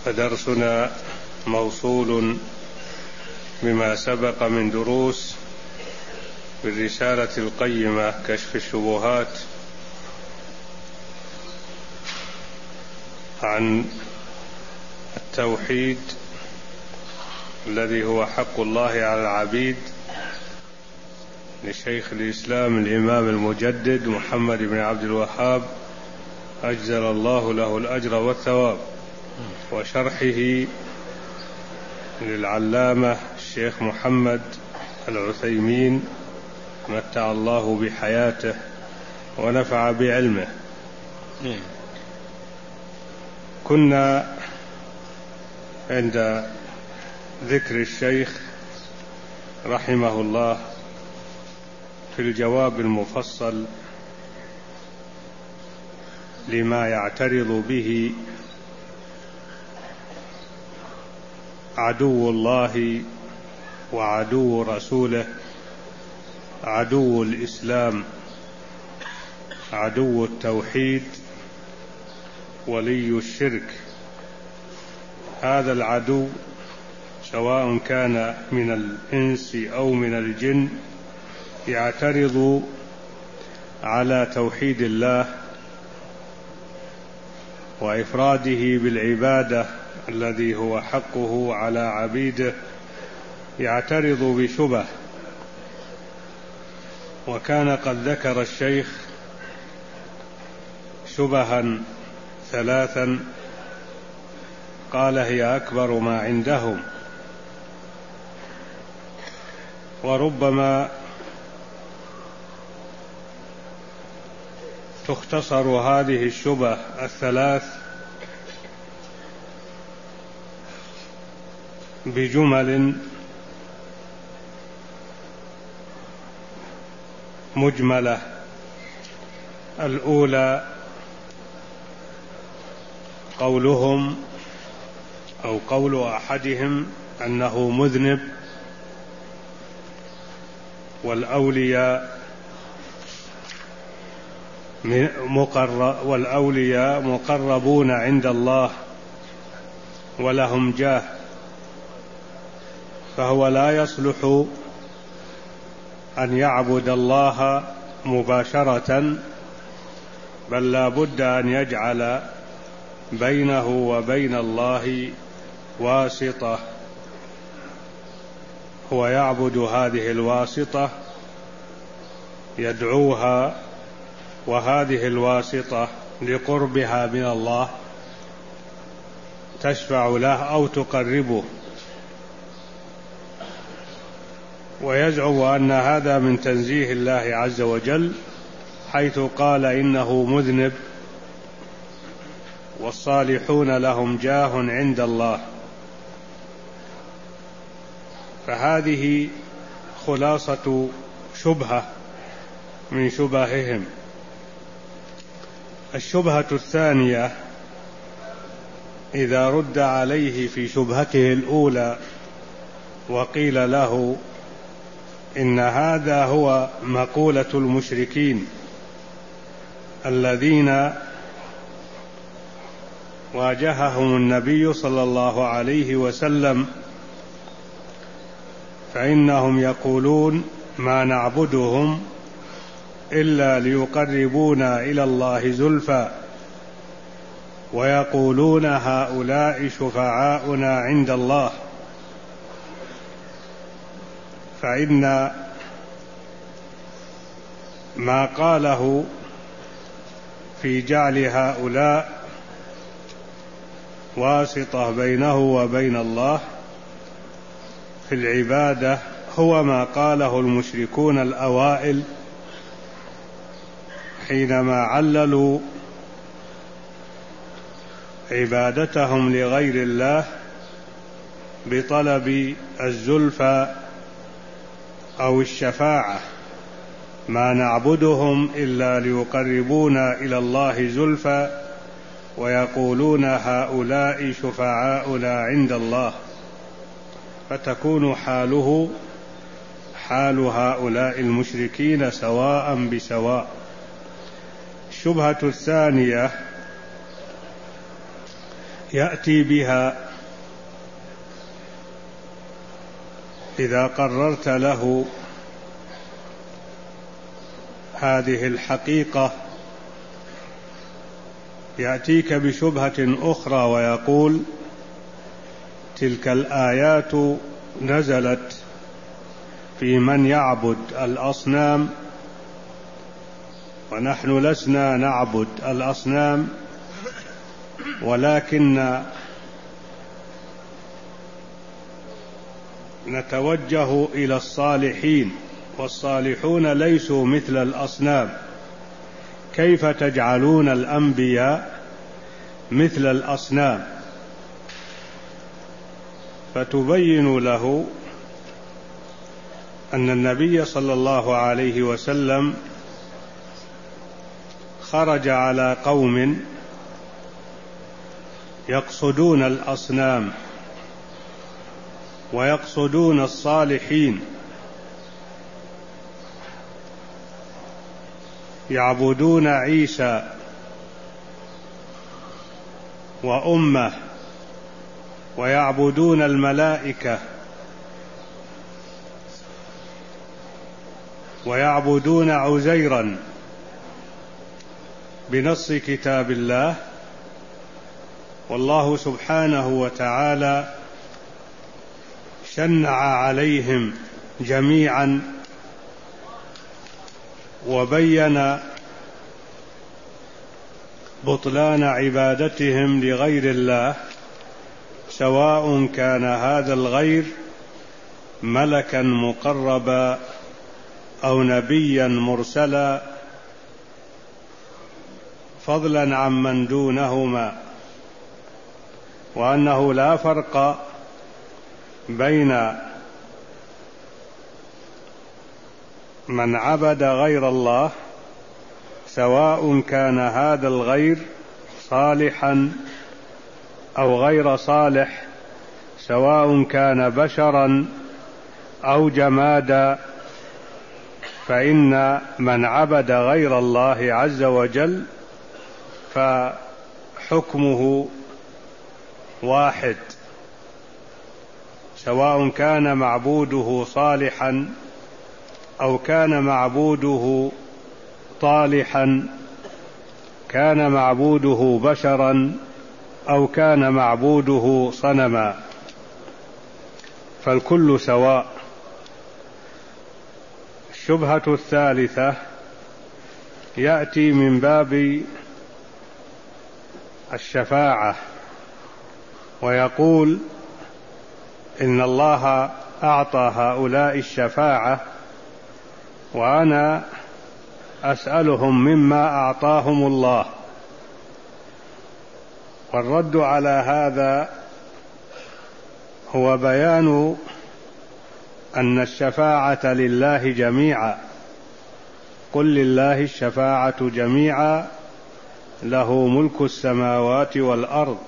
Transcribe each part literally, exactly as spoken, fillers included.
فدرسنا موصول بما سبق من دروس بالرسالة القيمة كشف الشبهات عن التوحيد الذي هو حق الله على العبيد لشيخ الإسلام الإمام المجدد محمد بن عبد الوهاب أجزل الله له الأجر والثواب، وشرحه للعلامة الشيخ محمد العثيمين متع الله بحياته ونفع بعلمه. كنا عند ذكر الشيخ رحمه الله في الجواب المفصل لما يعترض به عدو الله وعدو رسوله، عدو الإسلام، عدو التوحيد، ولي الشرك. هذا العدو سواء كان من الإنس أو من الجن يعترض على توحيد الله وإفراده بالعبادة الذي هو حقه على عبيده، يعترض بشبه. وكان قد ذكر الشيخ شبها ثلاثا قال هي أكبر ما عندهم، وربما تختصر هذه الشبه الثلاث بجمل مجملة. الأولى قولهم أو قول أحدهم أنه مذنب، والأولياء والأولياء مقربون عند الله ولهم جاه، فهو لا يصلح أن يعبد الله مباشرة، بل لا بد أن يجعل بينه وبين الله واسطة، هو يعبد هذه الواسطة يدعوها، وهذه الواسطة لقربها من الله تشفع له أو تقربه، ويزعم أن هذا من تنزيه الله عز وجل، حيث قال إنه مذنب والصالحون لهم جاه عند الله. فهذه خلاصة شبهة من شبههم. الشبهة الثانية إذا رد عليه في شبهته الأولى وقيل له إن هذا هو مقولة المشركين الذين واجههم النبي صلى الله عليه وسلم، فإنهم يقولون ما نعبدهم إلا ليقربونا إلى الله زلفى، ويقولون هؤلاء شفعاؤنا عند الله، فإن ما قاله في جعل هؤلاء واسطة بينه وبين الله في العبادة هو ما قاله المشركون الأوائل حينما عللوا عبادتهم لغير الله بطلب الزلفى أو الشفاعة، ما نعبدهم إلا ليقربونا إلى الله زلفى، ويقولون هؤلاء شفعاؤنا عند الله، فتكون حاله حال هؤلاء المشركين سواء بسواء. الشبهة الثانية يأتي بها إذا قررت له هذه الحقيقة، يأتيك بشبهة أخرى ويقول: تلك الآيات نزلت في من يعبد الأصنام، ونحن لسنا نعبد الأصنام، ولكن نتوجه إلى الصالحين، والصالحون ليسوا مثل الأصنام، كيف تجعلون الأنبياء مثل الأصنام؟ فتبين له أن النبي صلى الله عليه وسلم خرج على قوم يقصدون الأصنام ويقصدون الصالحين، يعبدون عيسى وأمه، ويعبدون الملائكة، ويعبدون عزيرا بنص كتاب الله. والله سبحانه وتعالى شنع عليهم جميعا وبين بطلان عبادتهم لغير الله، سواء كان هذا الغير ملكا مقربا أو نبيا مرسلا، فضلا عمن دونهما، وأنه لا فرق بين من عبد غير الله، سواء كان هذا الغير صالحا أو غير صالح، سواء كان بشرا أو جمادا، فإن من عبد غير الله عز وجل فحكمه واحد، سواء كان معبوده صالحا أو كان معبوده طالحا، كان معبوده بشرا أو كان معبوده صنما، فالكل سواء. الشبهة الثالثة يأتي من باب الشفاعة، ويقول: إن الله أعطى هؤلاء الشفاعة وأنا أسألهم مما أعطاهم الله. والرد على هذا هو بيان أن الشفاعة لله جميعا، قل لله الشفاعة جميعا له ملك السماوات والأرض،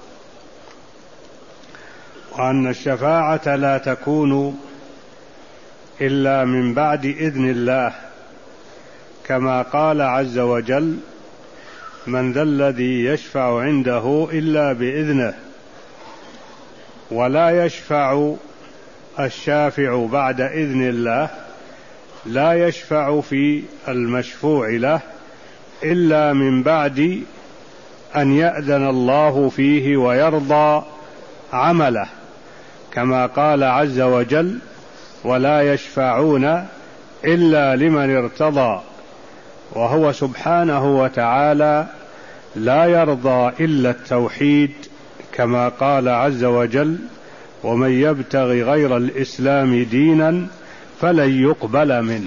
وأن الشفاعة لا تكون إلا من بعد إذن الله، كما قال عز وجل: من ذا الذي يشفع عنده إلا بإذنه. ولا يشفع الشافع بعد إذن الله، لا يشفع في المشفوع له إلا من بعد أن يأذن الله فيه ويرضى عمله، كما قال عز وجل: ولا يشفعون إلا لمن ارتضى. وهو سبحانه وتعالى لا يرضى إلا التوحيد، كما قال عز وجل: ومن يبتغ غير الإسلام دينا فلن يقبل منه.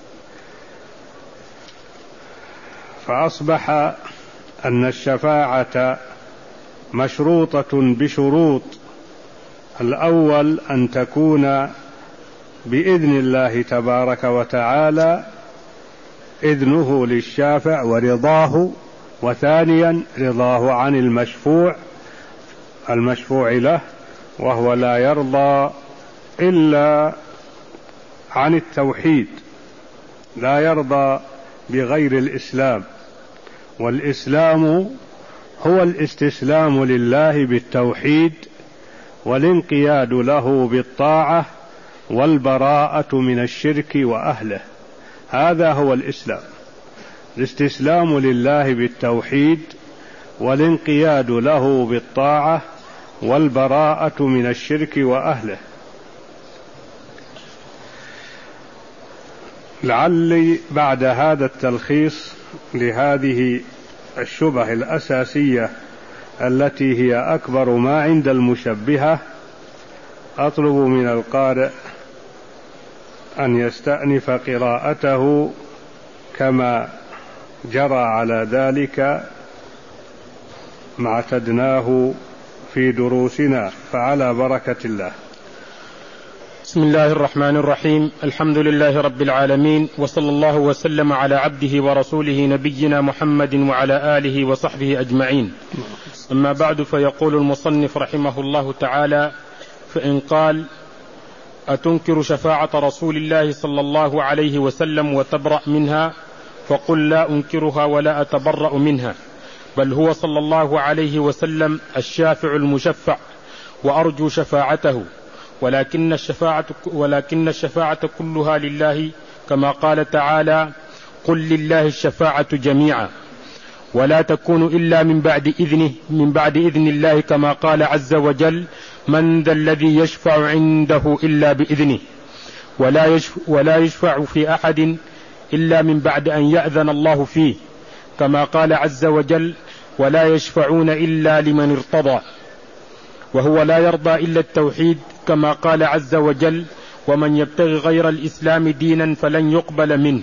فأصبح أن الشفاعة مشروطة بشروط: الأول أن تكون بإذن الله تبارك وتعالى، إذنه للشافع ورضاه، وثانيا رضاه عن المشفوع المشفوع له، وهو لا يرضى إلا عن التوحيد، لا يرضى بغير الإسلام. والإسلام هو الاستسلام لله بالتوحيد والانقياد له بالطاعة والبراءة من الشرك وأهله. هذا هو الإسلام، الاستسلام لله بالتوحيد والانقياد له بالطاعة والبراءة من الشرك وأهله. لعلي بعد هذا التلخيص لهذه الشبهة الأساسية التي هي أكبر ما عند المشبهة أطلب من القارئ أن يستأنف قراءته كما جرى على ذلك ما اعتدناه في دروسنا، فعلى بركة الله. بسم الله الرحمن الرحيم. الحمد لله رب العالمين، وصلى الله وسلم على عبده ورسوله نبينا محمد وعلى آله وصحبه أجمعين. أما بعد، فيقول المصنف رحمه الله تعالى: فإن قال: أتنكر شفاعة رسول الله صلى الله عليه وسلم وتبرأ منها؟ فقل: لا أنكرها ولا أتبرأ منها، بل هو صلى الله عليه وسلم الشافع المشفع، وأرجو شفاعته، ولكن الشفاعة, ولكن الشفاعة كلها لله، كما قال تعالى: قل لله الشفاعة جميعا، ولا تكون إلا من بعد إذنه من بعد إذن الله، كما قال عز وجل: من ذا الذي يشفع عنده إلا بإذنه، ولا يشفع, ولا يشفع في أحد إلا من بعد أن يأذن الله فيه، كما قال عز وجل: ولا يشفعون إلا لمن ارتضى. وهو لا يرضى إلا التوحيد، كما قال عز وجل: ومن يبتغي غير الإسلام دينا فلن يقبل منه.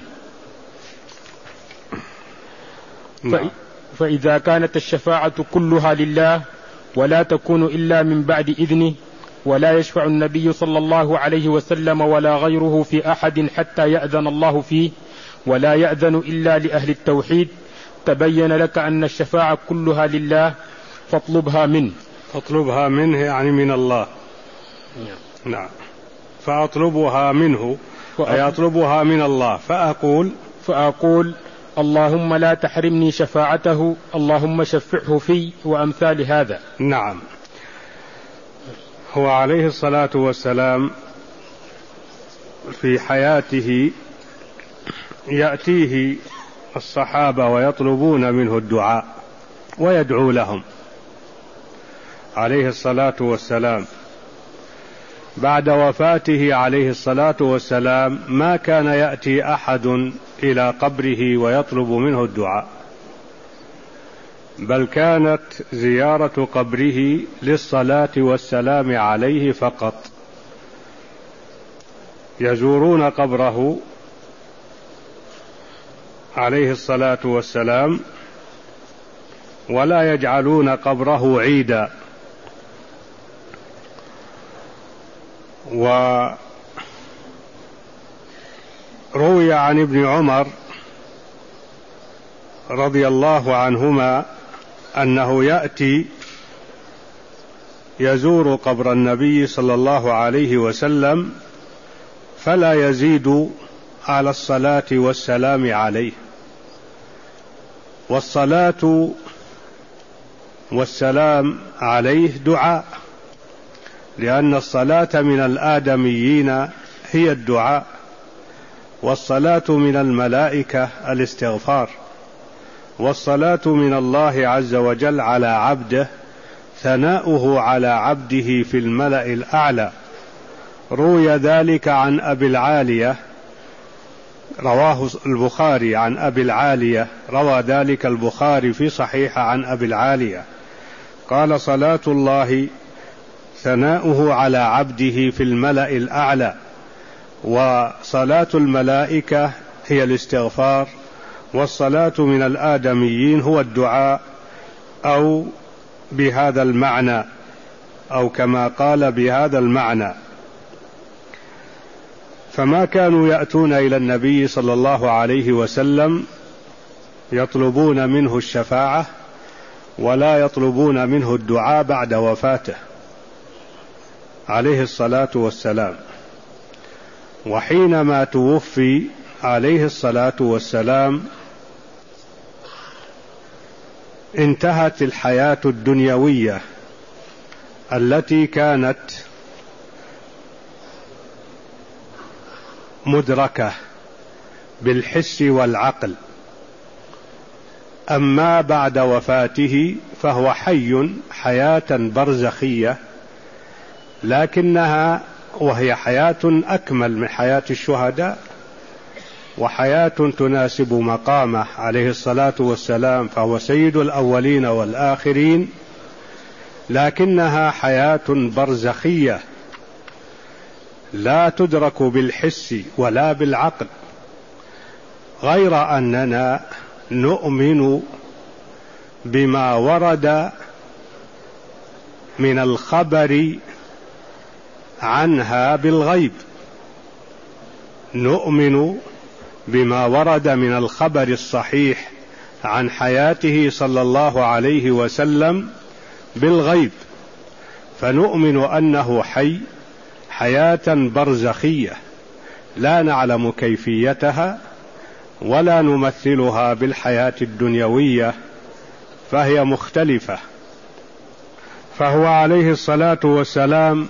فإذا كانت الشفاعة كلها لله ولا تكون إلا من بعد إذنه، ولا يشفع النبي صلى الله عليه وسلم ولا غيره في أحد حتى يأذن الله فيه، ولا يأذن إلا لأهل التوحيد، تبين لك أن الشفاعة كلها لله، فاطلبها منه. اطلبها منه يعني من الله. نعم. فأطلبها منه أي أطلبها من الله. فأقول فأقول اللهم لا تحرمني شفاعته، اللهم شفعه في، وأمثال هذا. نعم. هو عليه الصلاة والسلام في حياته يأتيه الصحابة ويطلبون منه الدعاء ويدعو لهم عليه الصلاة والسلام. بعد وفاته عليه الصلاة والسلام ما كان يأتي أحد إلى قبره ويطلب منه الدعاء، بل كانت زيارة قبره للصلاة والسلام عليه فقط. يزورون قبره عليه الصلاة والسلام ولا يجعلون قبره عيدا. وروي عن ابن عمر رضي الله عنهما أنه يأتي يزور قبر النبي صلى الله عليه وسلم فلا يزيد على الصلاة والسلام عليه. والصلاة والسلام عليه دعاء، لأن الصلاة من الآدميين هي الدعاء، والصلاة من الملائكة الاستغفار، والصلاة من الله عز وجل على عبده ثناؤه على عبده في الملأ الأعلى. روي ذلك عن أبي العالية، رواه البخاري عن أبي العالية، روى ذلك البخاري في صحيح عن أبي العالية قال: صلاة الله ثناؤه على عبده في الملأ الأعلى، وصلاة الملائكة هي الاستغفار، والصلاة من الآدميين هو الدعاء، أو بهذا المعنى، أو كما قال بهذا المعنى. فما كانوا يأتون إلى النبي صلى الله عليه وسلم يطلبون منه الشفاعة ولا يطلبون منه الدعاء بعد وفاته عليه الصلاة والسلام. وحينما توفي عليه الصلاة والسلام انتهت الحياة الدنيوية التي كانت مدركة بالحس والعقل، أما بعد وفاته فهو حي حياة برزخية، لكنها وهي حياة أكمل من حياة الشهداء، وحياة تناسب مقامه عليه الصلاة والسلام، فهو سيد الأولين والآخرين، لكنها حياة برزخية لا تدرك بالحس ولا بالعقل، غير أننا نؤمن بما ورد من الخبر عنها بالغيب، نؤمن بما ورد من الخبر الصحيح عن حياته صلى الله عليه وسلم بالغيب، فنؤمن أنه حي حياة برزخية لا نعلم كيفيتها ولا نمثلها بالحياة الدنيوية، فهي مختلفة. فهو عليه الصلاة والسلام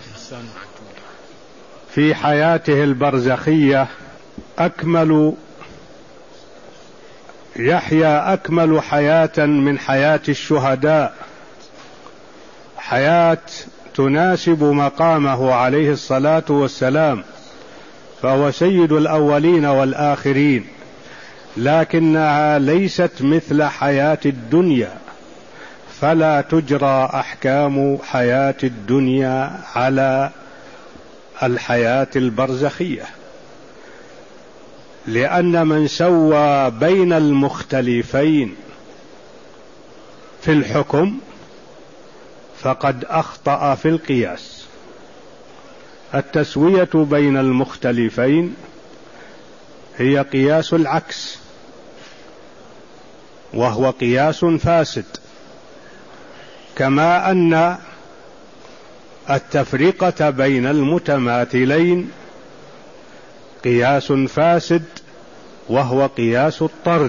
في حياته البرزخية أكمل يحيى أكمل حياة من حياة الشهداء، حياة تناسب مقامه عليه الصلاة والسلام، فهو سيد الأولين والآخرين، لكنها ليست مثل حياة الدنيا، فلا تجرى أحكام حياة الدنيا على الحياة البرزخية، لأن من سوى بين المختلفين في الحكم فقد أخطأ في القياس. التسوية بين المختلفين هي قياس العكس، وهو قياس فاسد، كما أن التفرقة بين المتماثلين قياس فاسد، وهو قياس الطرد.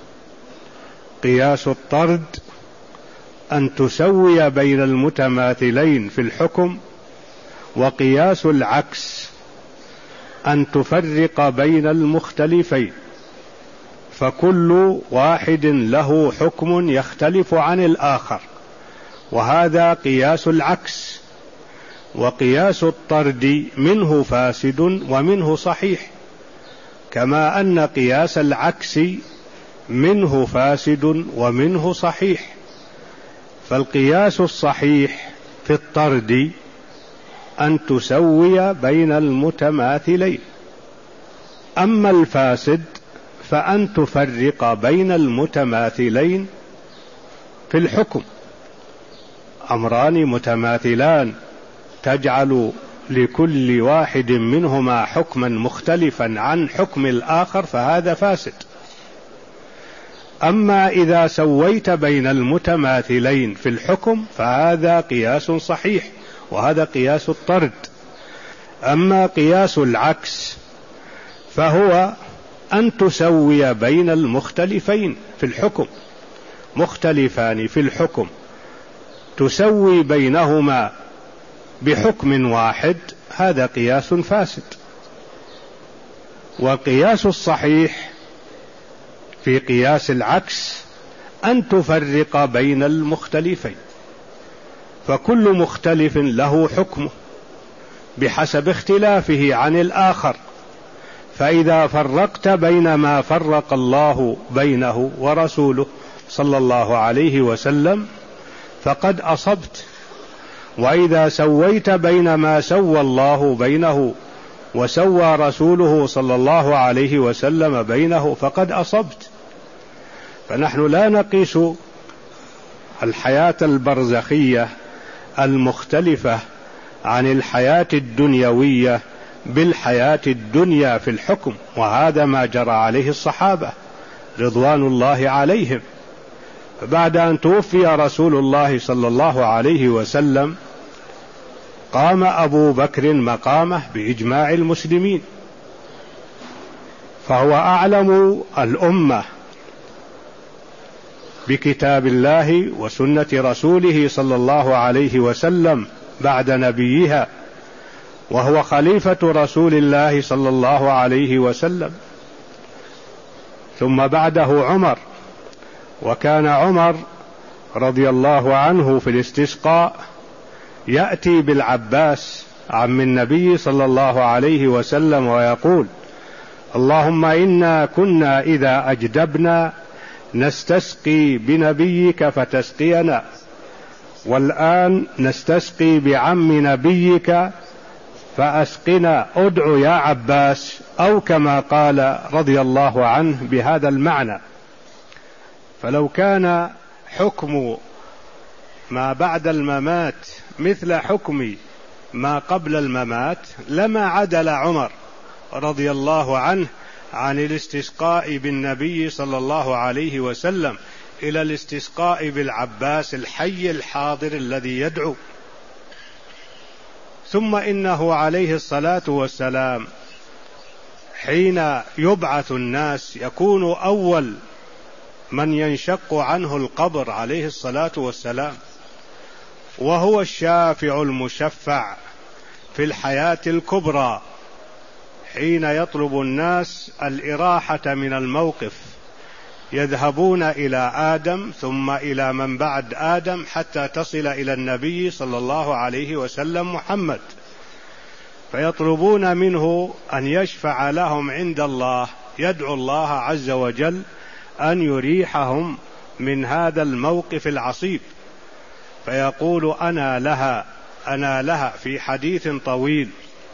قياس الطرد أن تسوي بين المتماثلين في الحكم، وقياس العكس أن تفرق بين المختلفين، فكل واحد له حكم يختلف عن الآخر، وهذا قياس العكس. وقياس الطرد منه فاسد ومنه صحيح، كما أن قياس العكس منه فاسد ومنه صحيح. فالقياس الصحيح في الطرد أن تسوي بين المتماثلين، أما الفاسد فأن تفرق بين المتماثلين في الحكم. أمران متماثلان تجعل لكل واحد منهما حكما مختلفا عن حكم الآخر، فهذا فاسد. أما إذا سويت بين المتماثلين في الحكم فهذا قياس صحيح، وهذا قياس الطرد. أما قياس العكس فهو أن تسوي بين المختلفين في الحكم، مختلفان في الحكم تسوي بينهما بحكم واحد، هذا قياس فاسد. والقياس الصحيح في قياس العكس أن تفرق بين المختلفين، فكل مختلف له حكمه بحسب اختلافه عن الآخر، فإذا فرقت بين ما فرق الله بينه ورسوله صلى الله عليه وسلم فقد أصبت، وإذا سويت بين ما سوى الله بينه وسوى رسوله صلى الله عليه وسلم بينه فقد أصبت. فنحن لا نقيس الحياة البرزخية المختلفة عن الحياة الدنيوية بالحياة الدنيا في الحكم، وهذا ما جرى عليه الصحابة رضوان الله عليهم. بعد أن توفي رسول الله صلى الله عليه وسلم قام أبو بكر مقامه بإجماع المسلمين، فهو أعلم الأمة بكتاب الله وسنة رسوله صلى الله عليه وسلم بعد نبيها، وهو خليفة رسول الله صلى الله عليه وسلم. ثم بعده عمر، وكان عمر رضي الله عنه في الاستسقاء يأتي بالعباس عم النبي صلى الله عليه وسلم ويقول: اللهم إنا كنا إذا أجدبنا نستسقي بنبيك فتسقينا، والآن نستسقي بعم نبيك فأسقنا، ادع يا عباس، أو كما قال رضي الله عنه بهذا المعنى. فلو كان حكم ما بعد الممات مثل حكم ما قبل الممات لما عدل عمر رضي الله عنه عن الاستسقاء بالنبي صلى الله عليه وسلم إلى الاستسقاء بالعباس الحي الحاضر الذي يدعو. ثم إنه عليه الصلاة والسلام حين يبعث الناس يكون أول من ينشق عنه القبر عليه الصلاة والسلام، وهو الشافع المشفع في الحياة الكبرى، حين يطلب الناس الإراحة من الموقف يذهبون إلى آدم ثم إلى من بعد آدم حتى تصل إلى النبي صلى الله عليه وسلم محمد، فيطلبون منه أن يشفع لهم عند الله، يدعو الله عز وجل أن يريحهم من هذا الموقف العصيب، فيقول أنا لها أنا لها في حديث طويل.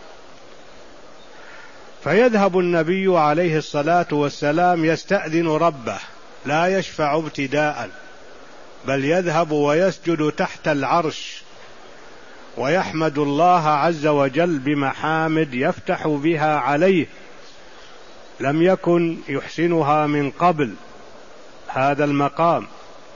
فيذهب النبي عليه الصلاة والسلام يستأذن ربه، لا يشفع ابتداء، بل يذهب ويسجد تحت العرش ويحمد الله عز وجل بمحامد يفتح بها عليه لم يكن يحسنها من قبل هذا المقام،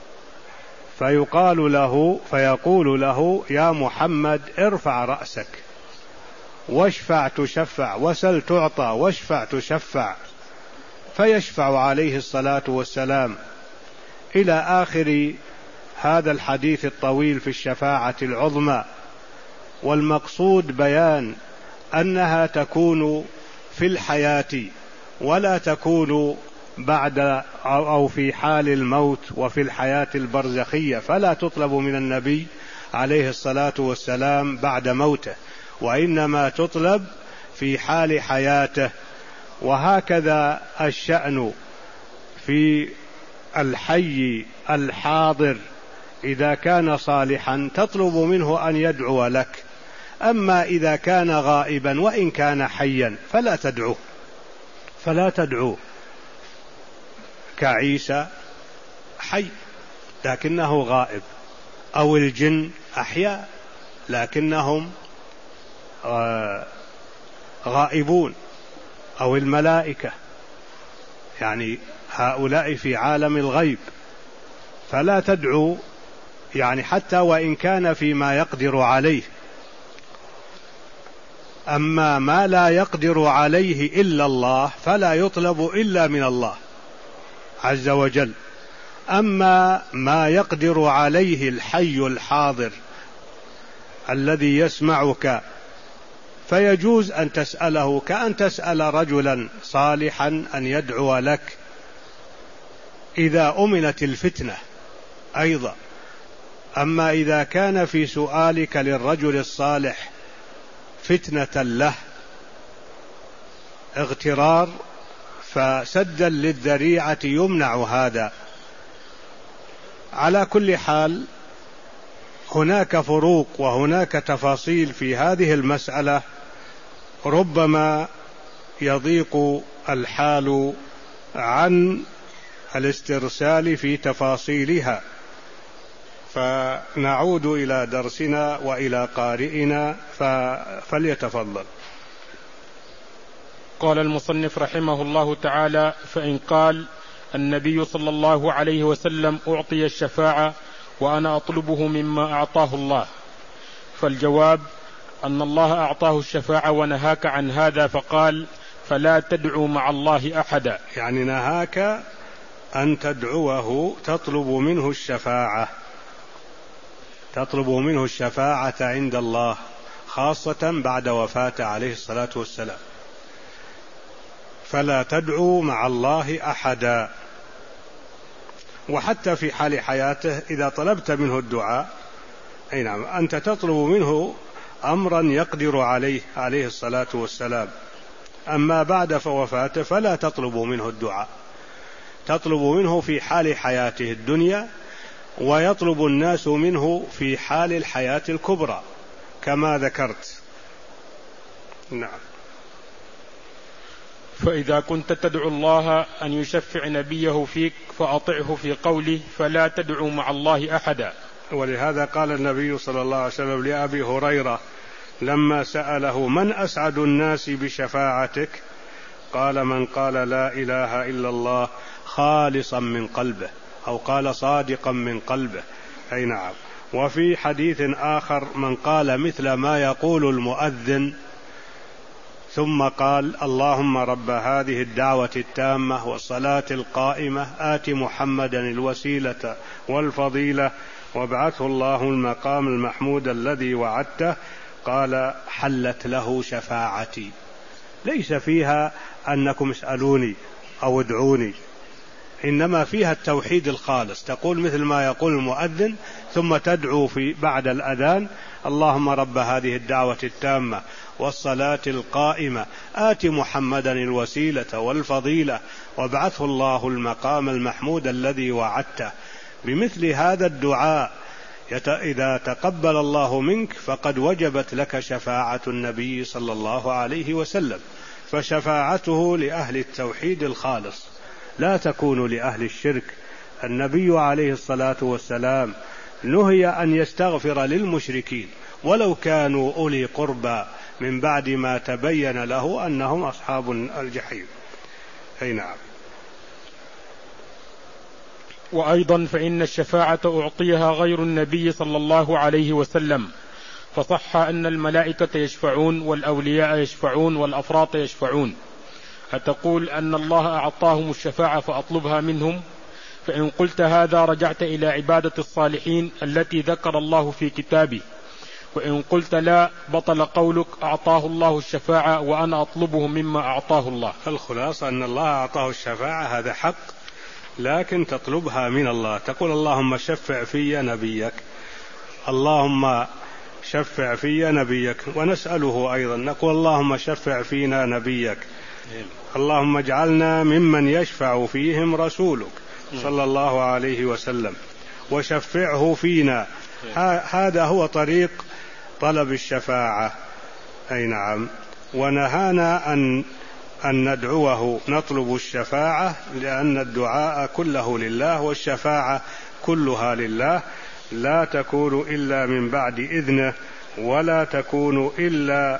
فيقال له فيقول له: يا محمد ارفع رأسك واشفع تشفع، وسل تعطى واشفع تشفع، فيشفع عليه الصلاة والسلام إلى آخر هذا الحديث الطويل في الشفاعة العظمى. والمقصود بيان أنها تكون في الحياة ولا تكون بعد أو في حال الموت وفي الحياة البرزخية، فلا تطلب من النبي عليه الصلاة والسلام بعد موته، وإنما تطلب في حال حياته. وهكذا الشأن في الحي الحاضر، إذا كان صالحا تطلب منه أن يدعو لك، أما إذا كان غائبا وإن كان حيا فلا تدعوه فلا تدعوه كعيسى حي لكنه غائب، أو الجن أحياء لكنهم غائبون، أو الملائكة، يعني هؤلاء في عالم الغيب، فلا تدعو يعني حتى وإن كان فيما يقدر عليه. أما ما لا يقدر عليه إلا الله فلا يطلب إلا من الله عز وجل. أما ما يقدر عليه الحي الحاضر الذي يسمعك فيجوز أن تسأله، كأن تسأل رجلا صالحا أن يدعو لك إذا أمنت الفتنة أيضا. أما إذا كان في سؤالك للرجل الصالح فتنة له، اغترار، فسدا للذريعة يمنع هذا. على كل حال هناك فروق وهناك تفاصيل في هذه المسألة، ربما يضيق الحال عن الاسترسال في تفاصيلها، فنعود إلى درسنا وإلى قارئنا، فليتفضل. قال المصنف رحمه الله تعالى: فإن قال النبي صلى الله عليه وسلم أعطي الشفاعة وأنا أطلبه مما أعطاه الله، فالجواب أن الله أعطاه الشفاعة ونهاك عن هذا، فقال: فلا تدعوا مع الله أحدا. يعني نهاك أن تدعوه تطلب منه الشفاعة تطلب منه الشفاعة عند الله، خاصة بعد وفاته عليه الصلاة والسلام، فلا تدعو مع الله أحدا. وحتى في حال حياته إذا طلبت منه الدعاء، أي نعم، أنت تطلب منه أمرا يقدر عليه عليه الصلاة والسلام، أما بعد وفاته فلا تطلب منه الدعاء، تطلب منه في حال حياته الدنيا، ويطلب الناس منه في حال الحياة الكبرى كما ذكرت. نعم. فإذا كنت تدعو الله أن يشفع نبيه فيك فأطعه في قوله فلا تدعو مع الله أحدا. ولهذا قال النبي صلى الله عليه وسلم لأبي هريرة لما سأله من أسعد الناس بشفاعتك؟ قال من قال لا إله إلا الله خالصا من قلبه، أو قال صادقا من قلبه. أي نعم. وفي حديث آخر من قال مثل ما يقول المؤذن ثم قال اللهم رب هذه الدعوة التامة والصلاة القائمة آت محمدا الوسيلة والفضيلة وابعثه الله المقام المحمود الذي وعدته، قال حلت له شفاعتي. ليس فيها أنكم اسألوني أو ادعوني، إنما فيها التوحيد الخالص، تقول مثل ما يقول المؤذن ثم تدعو في بعد الأذان اللهم رب هذه الدعوة التامة والصلاة القائمة آت محمدا الوسيلة والفضيلة وابعثه الله المقام المحمود الذي وعدته. بمثل هذا الدعاء إذا تقبل الله منك فقد وجبت لك شفاعة النبي صلى الله عليه وسلم، فشفاعته لأهل التوحيد الخالص لا تكون لأهل الشرك. النبي عليه الصلاة والسلام نهي أن يستغفر للمشركين ولو كانوا أولي قربى من بعد ما تبين له أنهم أصحاب الجحيم. أي نعم. وأيضا فإن الشفاعة أعطيها غير النبي صلى الله عليه وسلم، فصح أن الملائكة يشفعون والأولياء يشفعون والأفراط يشفعون. أتقول أن الله أعطاهم الشفاعة فأطلبها منهم؟ فإن قلت هذا رجعت إلى عبادة الصالحين التي ذكر الله في كتابه، وإن قلت لا بطل قولك أعطاه الله الشفاعة وأنا أطلبه مما أعطاه الله. الخلاصة أن الله أعطاه الشفاعة هذا حق، لكن تطلبها من الله، تقول اللهم شفع في نبيك، اللهم شفع في نبيك، ونسأله أيضا نقول اللهم شفع فينا نبيك، اللهم اجعلنا ممن يشفع فيهم رسولك صلى الله عليه وسلم وشفعه فينا. هذا هو طريق طلب الشفاعة. أي نعم. ونهانا أن أن ندعوه نطلب الشفاعة، لأن الدعاء كله لله والشفاعة كلها لله، لا تكون إلا من بعد إذنه، ولا تكون إلا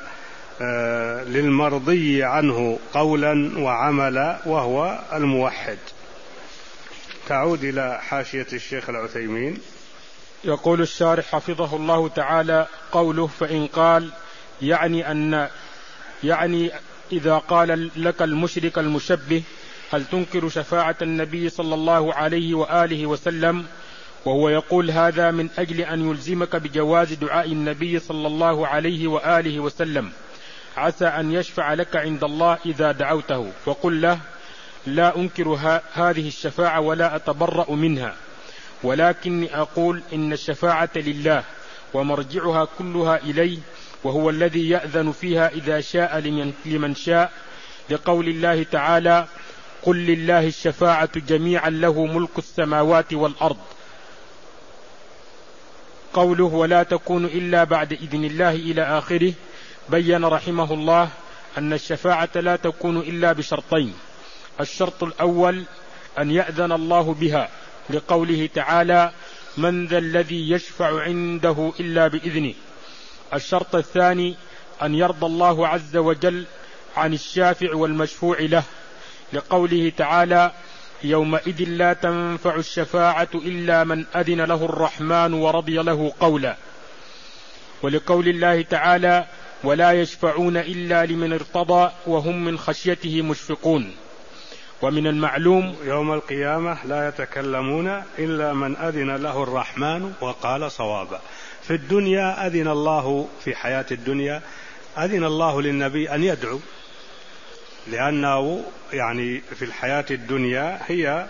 للمرضي عنه قولا وعملا وهو الموحد. تعود إلى حاشية الشيخ العثيمين. يقول الشارح حفظه الله تعالى قوله فإن قال يعني أن يعني إذا قال لك المشرك المشبه هل تنكر شفاعة النبي صلى الله عليه وآله وسلم، وهو يقول هذا من أجل أن يلزمك بجواز دعاء النبي صلى الله عليه وآله وسلم عسى أن يشفع لك عند الله إذا دعوته، فقل له لا أنكر هذه الشفاعة ولا أتبرأ منها، ولكني أقول إن الشفاعة لله ومرجعها كلها إليه، وهو الذي يأذن فيها إذا شاء لمن شاء، لقول الله تعالى قل لله الشفاعة جميعا له ملك السماوات والأرض. قوله ولا تكون إلا بعد إذن الله إلى آخره، بين رحمه الله أن الشفاعة لا تكون إلا بشرطين: الشرط الأول أن يأذن الله بها، لقوله تعالى من ذا الذي يشفع عنده إلا بإذنه. الشرط الثاني أن يرضى الله عز وجل عن الشافع والمشفوع له، لقوله تعالى يومئذ لا تنفع الشفاعة إلا من أذن له الرحمن ورضي له قولا، ولقول الله تعالى ولا يشفعون إلا لمن ارتضى وهم من خشيته مشفقون. ومن المعلوم يوم القيامة لا يتكلمون إلا من أذن له الرحمن وقال صوابا. في الدنيا أذن الله، في حياة الدنيا أذن الله للنبي أن يدعو، لأنه يعني في الحياة الدنيا هي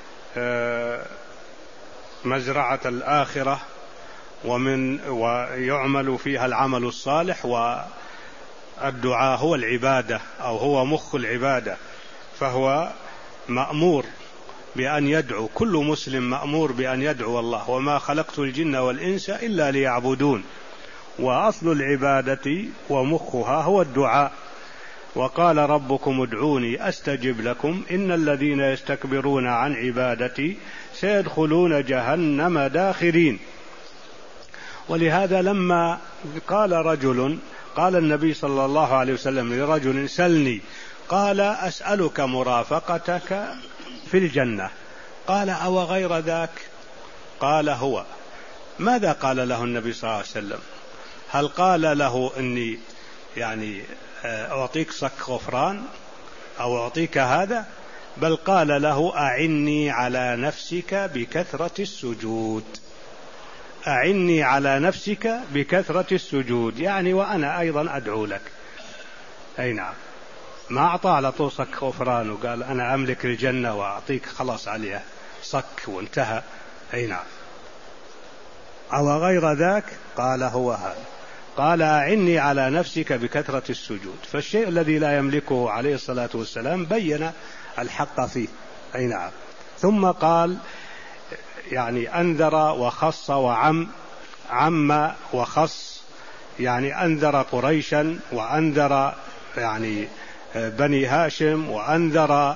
مزرعة الآخرة، ومن ويعمل فيها العمل الصالح، والدعاء هو العبادة أو هو مخ العبادة، فهو مأمور بأن يدعو. كل مسلم مأمور بأن يدعو الله، وما خلقت الجن والإنس إلا ليعبدون، وأصل العبادة ومخها هو الدعاء. وقال ربكم ادعوني أستجب لكم إن الذين يستكبرون عن عبادتي سيدخلون جهنم داخرين. ولهذا لما قال رجل، قال النبي صلى الله عليه وسلم لرجل سلني، قال أسألك مرافقتك في الجنة، قال أو غير ذاك؟ قال هو. ماذا قال له النبي صلى الله عليه وسلم؟ هل قال له إني يعني أعطيك صك غفران أو أعطيك هذا؟ بل قال له أعني على نفسك بكثرة السجود، أعني على نفسك بكثرة السجود، يعني وأنا أيضا أدعو لك. أي نعم، ما أعطى على طول صك غفران وقال أنا أملك الجنة وأعطيك خلاص عليها صك وانتهى. أي نعم. أو غير ذاك؟ قال هو هذا. قال أعني على نفسك بكثرة السجود. فالشيء الذي لا يملكه عليه الصلاة والسلام بين الحق فيه. أي نعم. ثم قال يعني أنذر وخص وعم، عم وخص، يعني أنذر قريشا وأنذر يعني بني هاشم، وأنذر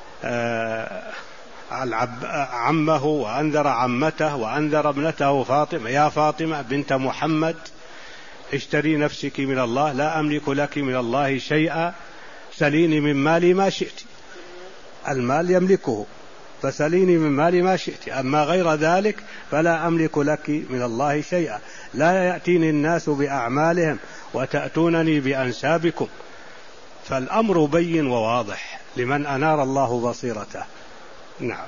عمه وأنذر عمته وأنذر ابنته فاطمة، يا فاطمة بنت محمد اشتري نفسك من الله، لا أملك لك من الله شيئا، سليني من مالي ما شئت. المال يملكه، فسليني من مالي ما شئت، أما غير ذلك فلا أملك لك من الله شيئا. لا يأتيني الناس بأعمالهم وتأتونني بأنسابكم. فالأمر بين وواضح لمن أنار الله بصيرته. نعم.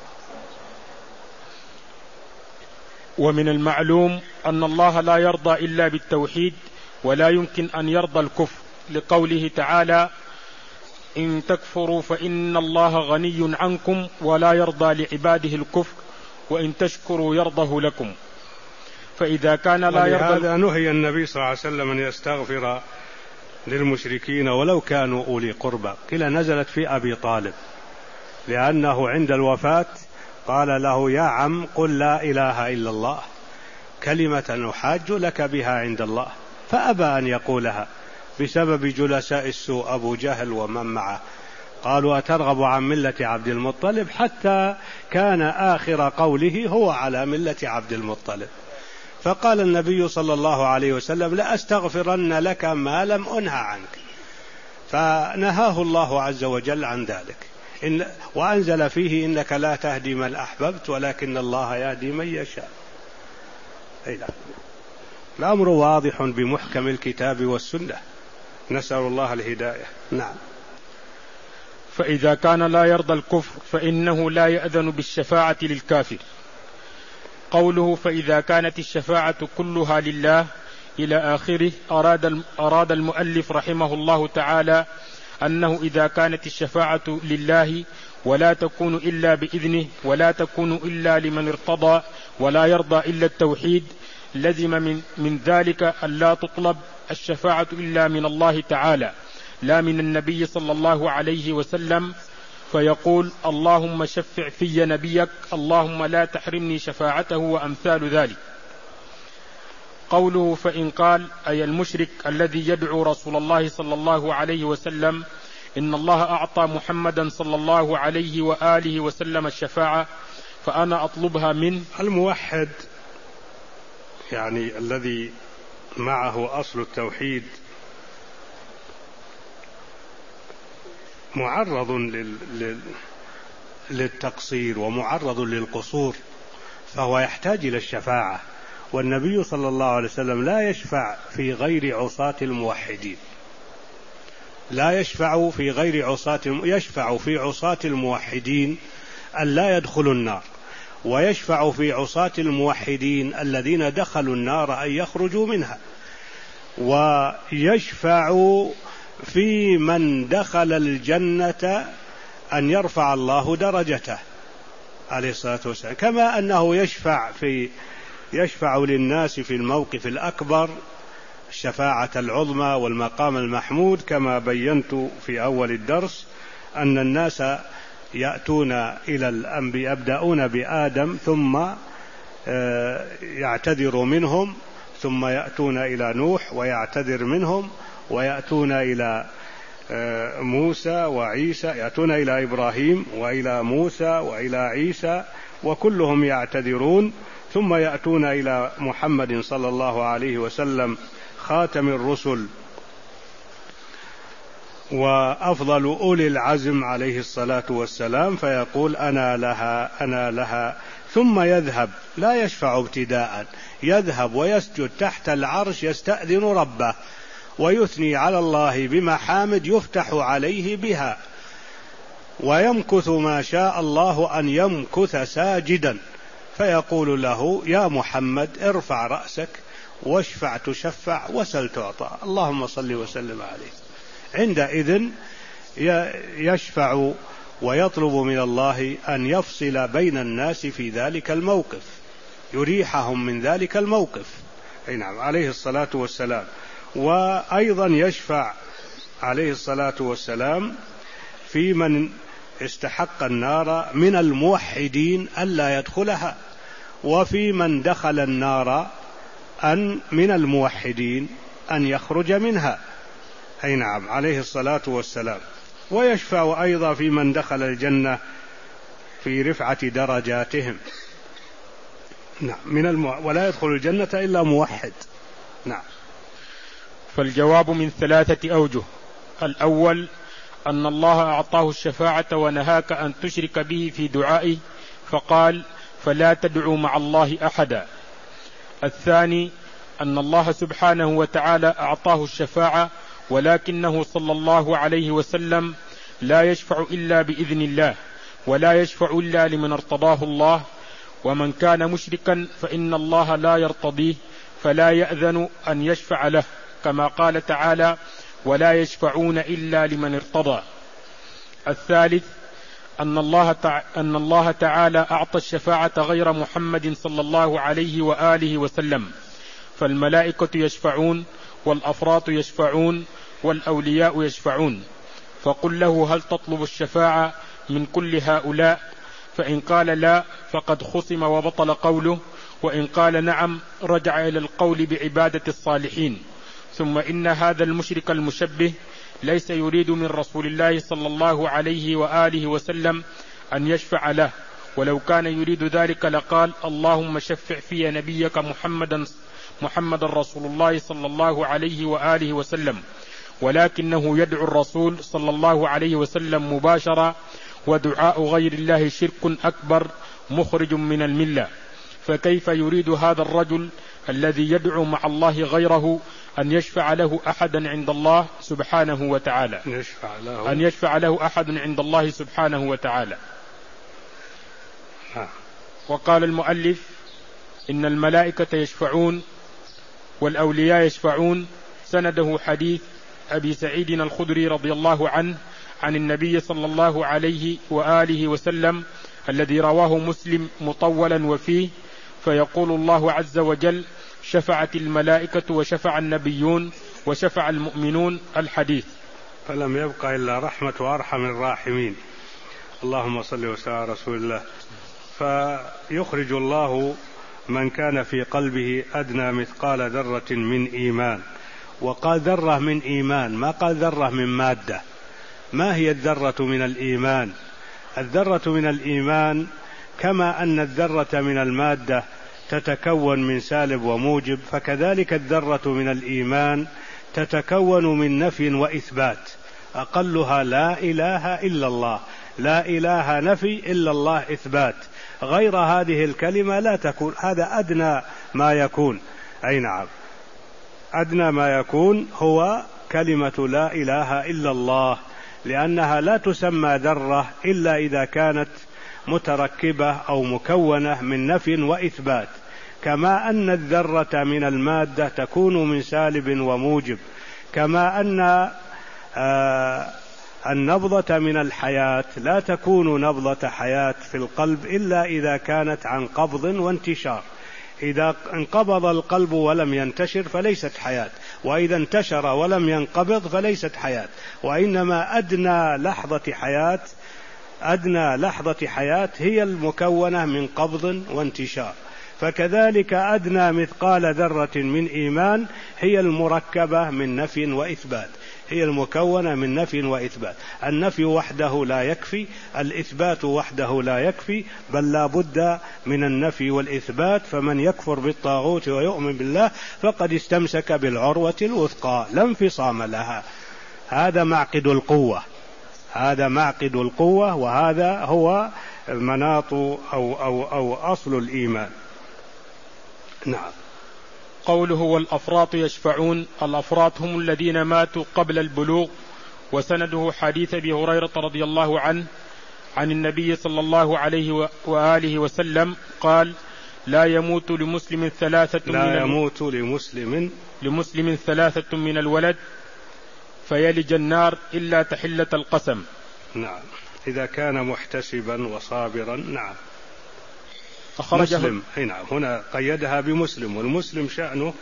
ومن المعلوم أن الله لا يرضى إلا بالتوحيد، ولا يمكن أن يرضى الكفر، لقوله تعالى إن تكفروا فإن الله غني عنكم ولا يرضى لعباده الكفر وإن تشكروا يرضه لكم. فإذا كان لا يرضى، هذا نهي النبي صلى الله عليه وسلم أن يستغفر للمشركين ولو كانوا أولي قربى. قيل نزلت في أبي طالب، لأنه عند الوفاة قال له يا عم قل لا إله إلا الله كلمة أحاج لك بها عند الله، فأبى أن يقولها بسبب جلساء السوء أبو جهل ومن معه. قالوا أترغب عن ملة عبد المطلب، حتى كان آخر قوله هو على ملة عبد المطلب. فقال النبي صلى الله عليه وسلم لأستغفرن لك ما لم أنه عنك، فنهاه الله عز وجل عن ذلك، إن وأنزل فيه إنك لا تهدي من أحببت ولكن الله يهدي من يشاء. أي لا. الأمر واضح بمحكم الكتاب والسنة، نسأل الله الهداية. نعم. فإذا كان لا يرضى الكفر فإنه لا يأذن بالشفاعة للكافر. قوله فإذا كانت الشفاعة كلها لله إلى آخره، أراد أراد المؤلف رحمه الله تعالى أنه إذا كانت الشفاعة لله ولا تكون إلا بإذنه ولا تكون إلا لمن ارتضى ولا يرضى إلا التوحيد، لزم من, من ذلك أن لا تطلب الشفاعة إلا من الله تعالى لا من النبي صلى الله عليه وسلم، فيقول اللهم شفع في نبيك، اللهم لا تحرمني شفاعته، وأمثال ذلك. قوله فإن قال أي المشرك الذي يدعو رسول الله صلى الله عليه وسلم إن الله أعطى محمدا صلى الله عليه وآله وسلم الشفاعة فأنا أطلبها منه. الموحد يعني الذي معه أصل التوحيد معرض لل... لل... للتقصير ومعرض للقصور، فهو يحتاج إلى الشفاعة، والنبي صلى الله عليه وسلم لا يشفع في غير عصاة الموحدين، لا يشفع في غير عصاة، يشفع في عصاة الموحدين أن لا يدخلوا النار، ويشفع في عصاة الموحدين الذين دخلوا النار أن يخرجوا منها، ويشفع في من دخل الجنة أن يرفع الله درجته عليه الصلاة والسلام، كما أنه يشفع في يشفع للناس في الموقف الأكبر الشفاعة العظمى والمقام المحمود، كما بينت في أول الدرس أن الناس يأتون إلى الأنبياء، يبدأون بآدم ثم يعتذر منهم، ثم يأتون إلى نوح ويعتذر منهم، ويأتون إلى موسى وعيسى، يأتون إلى إبراهيم وإلى موسى وإلى عيسى، وكلهم يعتذرون، ثم يأتون إلى محمد صلى الله عليه وسلم خاتم الرسل وأفضل أولي العزم عليه الصلاة والسلام، فيقول أنا لها أنا لها، ثم يذهب، لا يشفع ابتداء، يذهب ويسجد تحت العرش يستأذن ربه ويثني على الله بمحامد يفتح عليه بها، ويمكث ما شاء الله أن يمكث ساجدا، فيقول له يا محمد ارفع رأسك واشفع تشفع وسل تعطى، اللهم صل وسلم عليه. عندئذ يشفع ويطلب من الله أن يفصل بين الناس في ذلك الموقف، يريحهم من ذلك الموقف، أي نعم عليه الصلاة والسلام. وأيضا يشفع عليه الصلاة والسلام في من استحق النار من الموحدين ألا يدخلها، وفي من دخل النار أن من الموحدين أن يخرج منها، أي نعم عليه الصلاة والسلام. ويشفع أيضا في من دخل الجنة في رفعة درجاتهم، نعم من المو... ولا يدخل الجنة إلا موحد. نعم. فالجواب من ثلاثة أوجه: الأول أن الله أعطاه الشفاعة ونهاك أن تشرك به في دعائه فقال فلا تدعوا مع الله أحدا. الثاني أن الله سبحانه وتعالى أعطاه الشفاعة ولكنه صلى الله عليه وسلم لا يشفع إلا بإذن الله، ولا يشفع إلا لمن ارتضاه الله، ومن كان مشركا فإن الله لا يرتضيه فلا يأذن أن يشفع له، كما قال تعالى ولا يشفعون إلا لمن ارتضى. الثالث أن الله, تع... أن الله تعالى أعطى الشفاعة غير محمد صلى الله عليه وآله وسلم، فالملائكة يشفعون والأفراط يشفعون والأولياء يشفعون، فقل له هل تطلب الشفاعة من كل هؤلاء؟ فإن قال لا فقد خصم وبطل قوله، وإن قال نعم رجع إلى القول بعبادة الصالحين. ثم إن هذا المشرك المشبه ليس يريد من رسول الله صلى الله عليه وآله وسلم أن يشفع له، ولو كان يريد ذلك لقال اللهم شفع في نبيك محمدا محمد رسول الله صلى الله عليه وآله وسلم، ولكنه يدعو الرسول صلى الله عليه وسلم مباشرة، ودعاء غير الله شرك أكبر مخرج من الملة. فكيف يريد هذا الرجل الذي يدعو مع الله غيره أن يشفع له أحدا عند الله سبحانه وتعالى يشفع له. أن يشفع له أحد عند الله سبحانه وتعالى. ها. وقال المؤلف إن الملائكة يشفعون والأولياء يشفعون، سنده حديث أبي سعيد الخدري رضي الله عنه عن النبي صلى الله عليه وآله وسلم الذي رواه مسلم مطولا وفيه فيقول الله عز وجل شفعت الملائكة وشفع النبيون وشفع المؤمنون، الحديث. فلم يبق إلا رحمة وأرحم الراحمين، اللهم صل وسلم على رسول الله. فيخرج الله من كان في قلبه أدنى مثقال ذرة من إيمان، وقال ذرة من إيمان، ما قال ذرة من مادة. ما هي الذرة من الإيمان؟ الذرة من الإيمان كما أن الذرة من المادة تتكون من سالب وموجب، فكذلك الذرة من الإيمان تتكون من نفي وإثبات، أقلها لا إله إلا الله، لا إله نفي إلا الله إثبات، غير هذه الكلمة لا تكون. هذا أدنى ما يكون، أي نعم أدنى ما يكون هو كلمة لا إله إلا الله، لأنها لا تسمى ذرة إلا إذا كانت متركبة أو مكونة من نفي وإثبات، كما أن الذرة من المادة تكون من سالب وموجب، كما أن آه النبضة من الحياة لا تكون نبضة حياة في القلب إلا إذا كانت عن قبض وانتشار. إذا انقبض القلب ولم ينتشر فليست حياة، وإذا انتشر ولم ينقبض فليست حياة، وإنما أدنى لحظة حياة أدنى لحظة حياة هي المكونة من قبض وانتشار. فكذلك أدنى مثقال ذرة من إيمان هي المركبة من نفي وإثبات، هي المكونة من نفي وإثبات. النفي وحده لا يكفي، الإثبات وحده لا يكفي، بل لا بد من النفي والإثبات. فمن يكفر بالطاغوت ويؤمن بالله فقد استمسك بالعروة الوثقى لا انفصام لها. هذا معقد القوة، هذا معقد القوة، وهذا هو مناط أو, أو, أو أصل الإيمان. نعم. قوله والأفراط يشفعون، الأفراط هم الذين ماتوا قبل البلوغ. وسنده حديث أبي هريرة رضي الله عنه عن النبي صلى الله عليه وآله وسلم قال لا يموت لمسلم ثلاثة لا من يموت لمسلم لمسلم ثلاثة من الولد فيلج النار إلا تحلة القسم. نعم، إذا كان محتسبا وصابرا. نعم. أخرجه مسلم. نعم، هنا قيدها بمسلم، والمسلم شأنه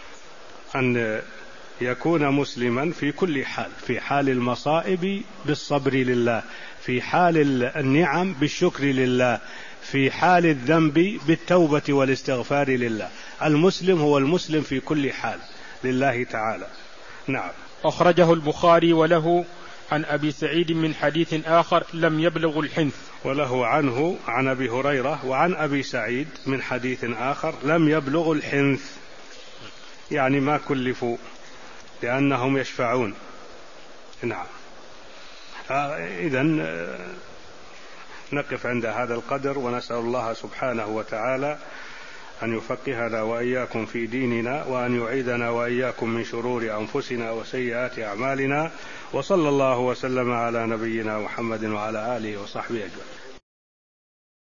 أن يكون مسلما في كل حال، في حال المصائب بالصبر لله، في حال النعم بالشكر لله، في حال الذنب بالتوبة والاستغفار لله. المسلم هو المسلم في كل حال لله تعالى. نعم. أخرجه البخاري وله عن أبي سعيد من حديث آخر لم يبلغ الحنث، وله عنه عن أبي هريرة وعن أبي سعيد من حديث آخر لم يبلغ الحنث، يعني ما كلفوا لأنهم يشفعون. نعم. إذن نقف عند هذا القدر، ونسأل الله سبحانه وتعالى أن يفقهنا وإياكم في ديننا، وأن يعيذنا وإياكم من شرور أنفسنا وسيئات أعمالنا، وصلى الله وسلم على نبينا محمد وعلى آله وصحبه أجمعين.